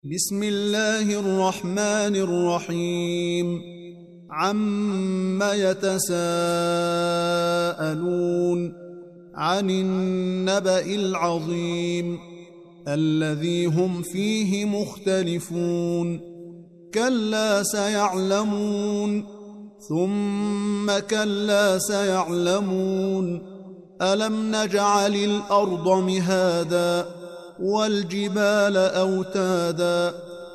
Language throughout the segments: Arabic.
بسم الله الرحمن الرحيم عم يتساءلون عن النبأ العظيم الذي هم فيه مختلفون كلا سيعلمون ثم كلا سيعلمون ألم نجعل الأرض مهادا والجبال أوتادا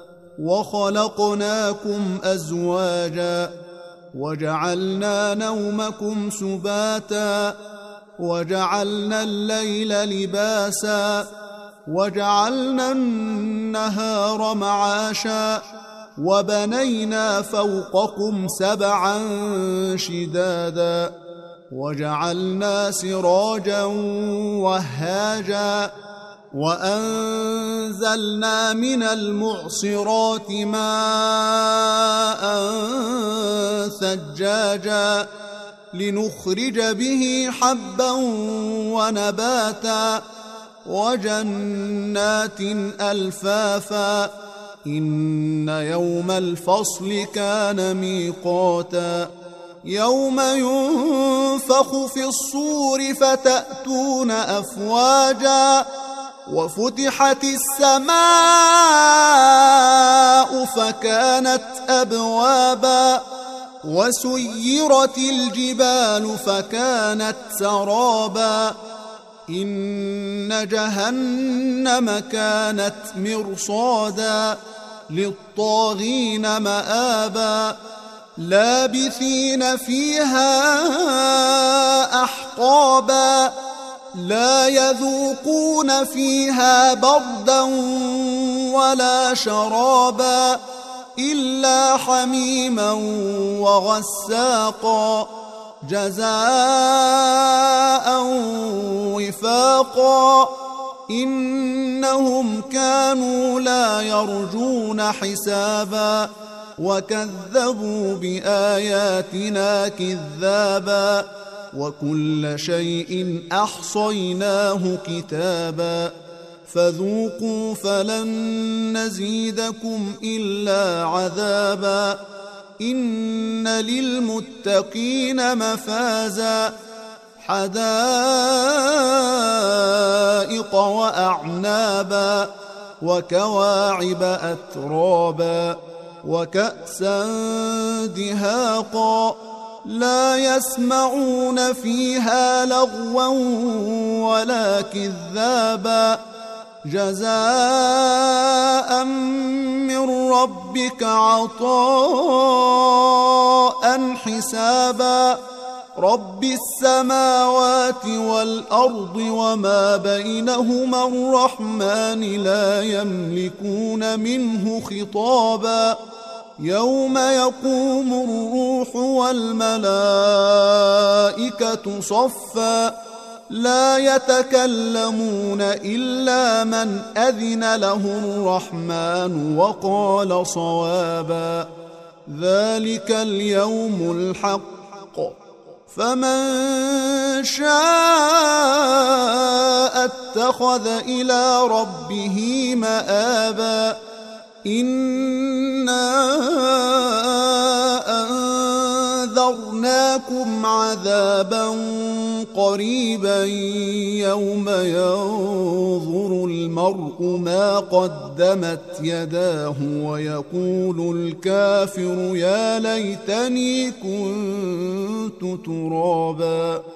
وخلقناكم أزواجا وجعلنا نومكم سباتا وجعلنا الليل لباسا وجعلنا النهار معاشا وبنينا فوقكم سبعا شدادا وجعلنا سراجا وهاجا وأنزلنا من المعصرات ماء ثجاجا لنخرج به حبا ونباتا وجنات ألفافا إن يوم الفصل كان ميقاتا يوم ينفخ في الصور فتأتون أفواجا وفتحت السماء فكانت أبوابا وسيرت الجبال فكانت سرابا إن جهنم كانت مرصادا للطاغين مآبا لابثين فيها أحقابا لا يذوقون فيها بردا ولا شرابا إلا حميما وغساقا جزاء وفاقا إنهم كانوا لا يرجون حسابا وكذبوا بآياتنا كذابا وكل شيء أحصيناه كتابا فذوقوا فلن نزيدكم إلا عذابا إن للمتقين مفازا حدائق وأعنابا وكواعب أترابا وكأسا دهاقا لا يسمعون فيها لغوا ولا كذابا جزاء من ربك عطاء حسابا رب السماوات والأرض وما بينهما الرحمن لا يملكون منه خطابا يوم يقوم الروح والملائكة صفا لا يتكلمون إلا من أذن له الرحمن وقال صوابا ذلك اليوم الحق فمن شاء اتخذ إلى ربه مآبا إنا أنذرناكم عذابا قريبا يوم ينظر المرء ما قدمت يداه ويقول الكافر يا ليتني كنت ترابا.